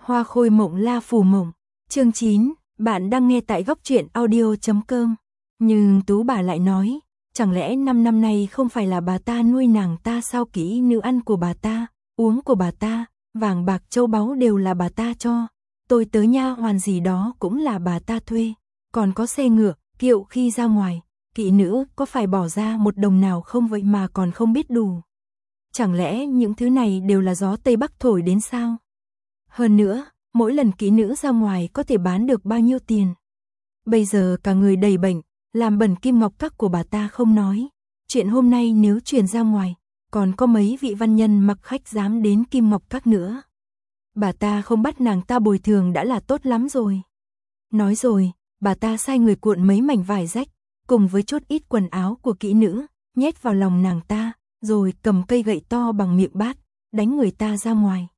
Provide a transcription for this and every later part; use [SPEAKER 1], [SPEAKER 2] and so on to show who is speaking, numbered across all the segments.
[SPEAKER 1] Hoa khôi mộng la phù mộng. Chương 9, bạn đang nghe tại góc truyện audio.com. Nhưng Tú bà lại nói, chẳng lẽ 5 năm nay không phải là bà ta nuôi nàng ta sao, kỹ nữ ăn của bà ta, uống của bà ta, vàng bạc châu báu đều là bà ta cho, tôi tớ nha hoàn gì đó cũng là bà ta thuê, còn có xe ngựa, kiệu khi ra ngoài, kỹ nữ có phải bỏ ra một đồng nào không vậy mà còn không biết đủ. Chẳng lẽ những thứ này đều là gió Tây Bắc thổi đến sao? Hơn nữa, mỗi lần kỹ nữ ra ngoài có thể bán được bao nhiêu tiền? Bây giờ cả người đầy bệnh, làm bẩn kim ngọc các của bà ta không nói. Chuyện hôm nay nếu truyền ra ngoài, còn có mấy vị văn nhân mặc khách dám đến kim ngọc các nữa. Bà ta không bắt nàng ta bồi thường đã là tốt lắm rồi. Nói rồi, bà ta sai người cuộn mấy mảnh vải rách, cùng với chút ít quần áo của kỹ nữ, nhét vào lòng nàng ta, rồi cầm cây gậy to bằng miệng bát, đánh người ta ra ngoài.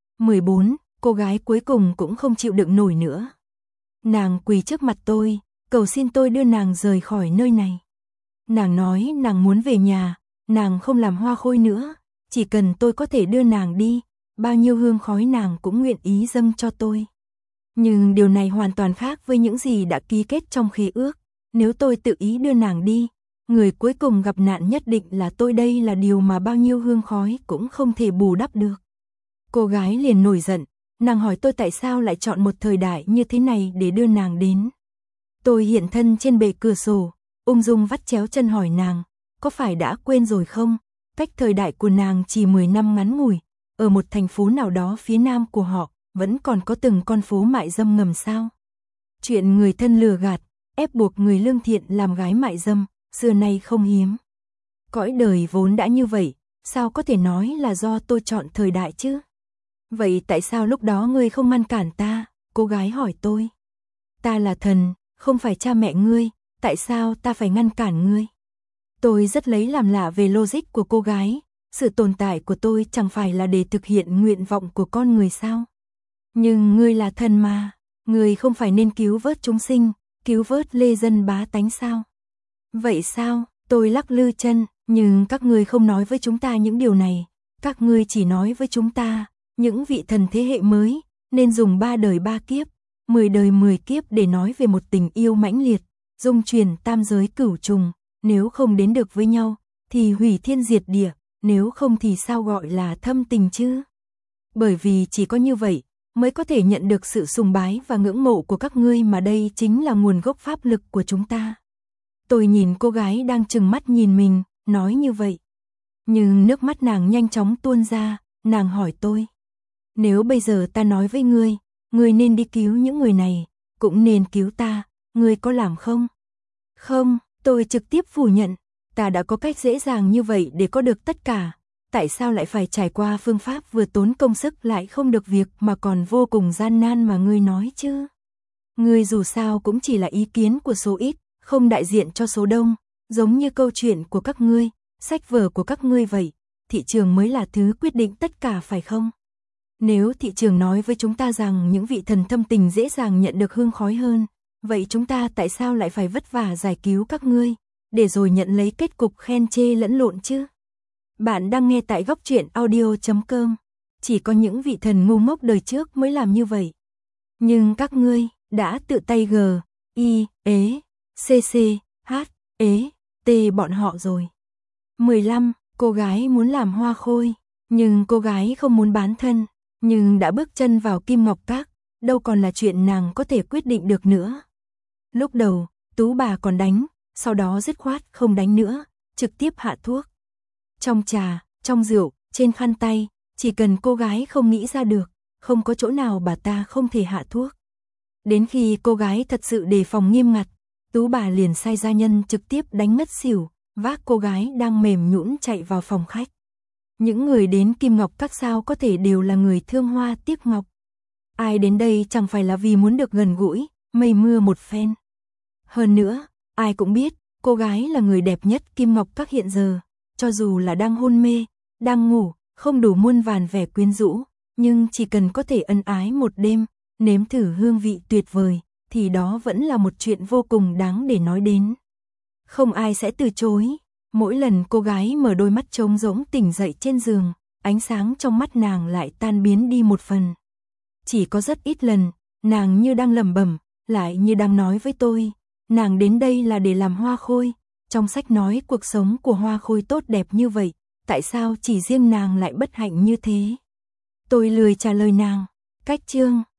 [SPEAKER 1] 14, cô gái cuối cùng cũng không chịu đựng nổi nữa. Nàng quỳ trước mặt tôi, cầu xin tôi đưa nàng rời khỏi nơi này. Nàng nói nàng muốn về nhà, nàng không làm hoa khôi nữa, chỉ cần tôi có thể đưa nàng đi, bao nhiêu hương khói nàng cũng nguyện ý dâng cho tôi. Nhưng điều này hoàn toàn khác với những gì đã ký kết trong khế ước, nếu tôi tự ý đưa nàng đi, người cuối cùng gặp nạn nhất định là tôi, đây là điều mà bao nhiêu hương khói cũng không thể bù đắp được. Cô gái liền nổi giận, nàng hỏi tôi tại sao lại chọn một thời đại như thế này để đưa nàng đến. Tôi hiện thân trên bệ cửa sổ, ung dung vắt chéo chân hỏi nàng, có phải đã quên rồi không? Cách thời đại của nàng chỉ 10 năm ngắn ngủi, ở một thành phố nào đó phía nam của họ, vẫn còn có từng con phố mại dâm ngầm sao? Chuyện người thân lừa gạt, ép buộc người lương thiện làm gái mại dâm, xưa nay không hiếm. Cõi đời vốn đã như vậy, sao có thể nói là do tôi chọn thời đại chứ? Vậy tại sao lúc đó ngươi không ngăn cản ta? Cô gái hỏi tôi. Ta là thần, không phải cha mẹ ngươi, tại sao ta phải ngăn cản ngươi? Tôi rất lấy làm lạ về logic của cô gái, sự tồn tại của tôi chẳng phải là để thực hiện nguyện vọng của con người sao? Nhưng ngươi là thần mà, ngươi không phải nên cứu vớt chúng sinh, cứu vớt lê dân bá tánh sao? Vậy sao? Tôi lắc lư chân, nhưng các ngươi không nói với chúng ta những điều này, các ngươi chỉ nói với chúng ta, những vị thần thế hệ mới, nên dùng 3 đời 3 kiếp, 10 đời 10 kiếp để nói về một tình yêu mãnh liệt, dung truyền tam giới cửu trùng, nếu không đến được với nhau, thì hủy thiên diệt địa, nếu không thì sao gọi là thâm tình chứ? Bởi vì chỉ có như vậy, mới có thể nhận được sự sùng bái và ngưỡng mộ của các ngươi, mà đây chính là nguồn gốc pháp lực của chúng ta. Tôi nhìn cô gái đang trừng mắt nhìn mình, nói như vậy. Nhưng nước mắt nàng nhanh chóng tuôn ra, nàng hỏi tôi. Nếu bây giờ ta nói với ngươi, ngươi nên đi cứu những người này, cũng nên cứu ta, ngươi có làm không? Không, tôi trực tiếp phủ nhận, ta đã có cách dễ dàng như vậy để có được tất cả, tại sao lại phải trải qua phương pháp vừa tốn công sức lại không được việc mà còn vô cùng gian nan mà ngươi nói chứ? Ngươi dù sao cũng chỉ là ý kiến của số ít, không đại diện cho số đông, giống như câu chuyện của các ngươi, sách vở của các ngươi vậy, thị trường mới là thứ quyết định tất cả phải không? Nếu thị trường nói với chúng ta rằng những vị thần thâm tình dễ dàng nhận được hương khói hơn, vậy chúng ta tại sao lại phải vất vả giải cứu các ngươi, để rồi nhận lấy kết cục khen chê lẫn lộn chứ? Bạn đang nghe tại góc truyện audio.com. Chỉ có những vị thần ngu ngốc đời trước mới làm như vậy. Nhưng các ngươi đã tự tay T bọn họ rồi. 15. Cô gái muốn làm hoa khôi, nhưng cô gái không muốn bán thân, nhưng đã bước chân vào kim ngọc các, đâu còn là chuyện nàng có thể quyết định được nữa. Lúc đầu, Tú bà còn đánh, sau đó dứt khoát không đánh nữa, trực tiếp hạ thuốc. Trong trà, trong rượu, trên khăn tay, chỉ cần cô gái không nghĩ ra được, không có chỗ nào bà ta không thể hạ thuốc. Đến khi cô gái thật sự đề phòng nghiêm ngặt, Tú bà liền sai gia nhân trực tiếp đánh ngất xỉu, vác cô gái đang mềm nhũn chạy vào phòng khách. Những người đến kim ngọc các sao có thể đều là người thương hoa tiếc ngọc. Ai đến đây chẳng phải là vì muốn được gần gũi, mây mưa một phen. Hơn nữa, ai cũng biết, cô gái là người đẹp nhất kim ngọc các hiện giờ, cho dù là đang hôn mê, đang ngủ, không đủ muôn vàn vẻ quyến rũ, nhưng chỉ cần có thể ân ái một đêm, nếm thử hương vị tuyệt vời, thì đó vẫn là một chuyện vô cùng đáng để nói đến. Không ai sẽ từ chối. Mỗi lần cô gái mở đôi mắt trống rỗng tỉnh dậy trên giường, ánh sáng trong mắt nàng lại tan biến đi một phần. chỉ có rất ít lần, nàng như đang lẩm bẩm, lại như đang nói với tôi, nàng đến đây là để làm hoa khôi, trong sách nói cuộc sống của hoa khôi tốt đẹp như vậy, tại sao chỉ riêng nàng lại bất hạnh như thế? Tôi lười trả lời nàng. Cách chương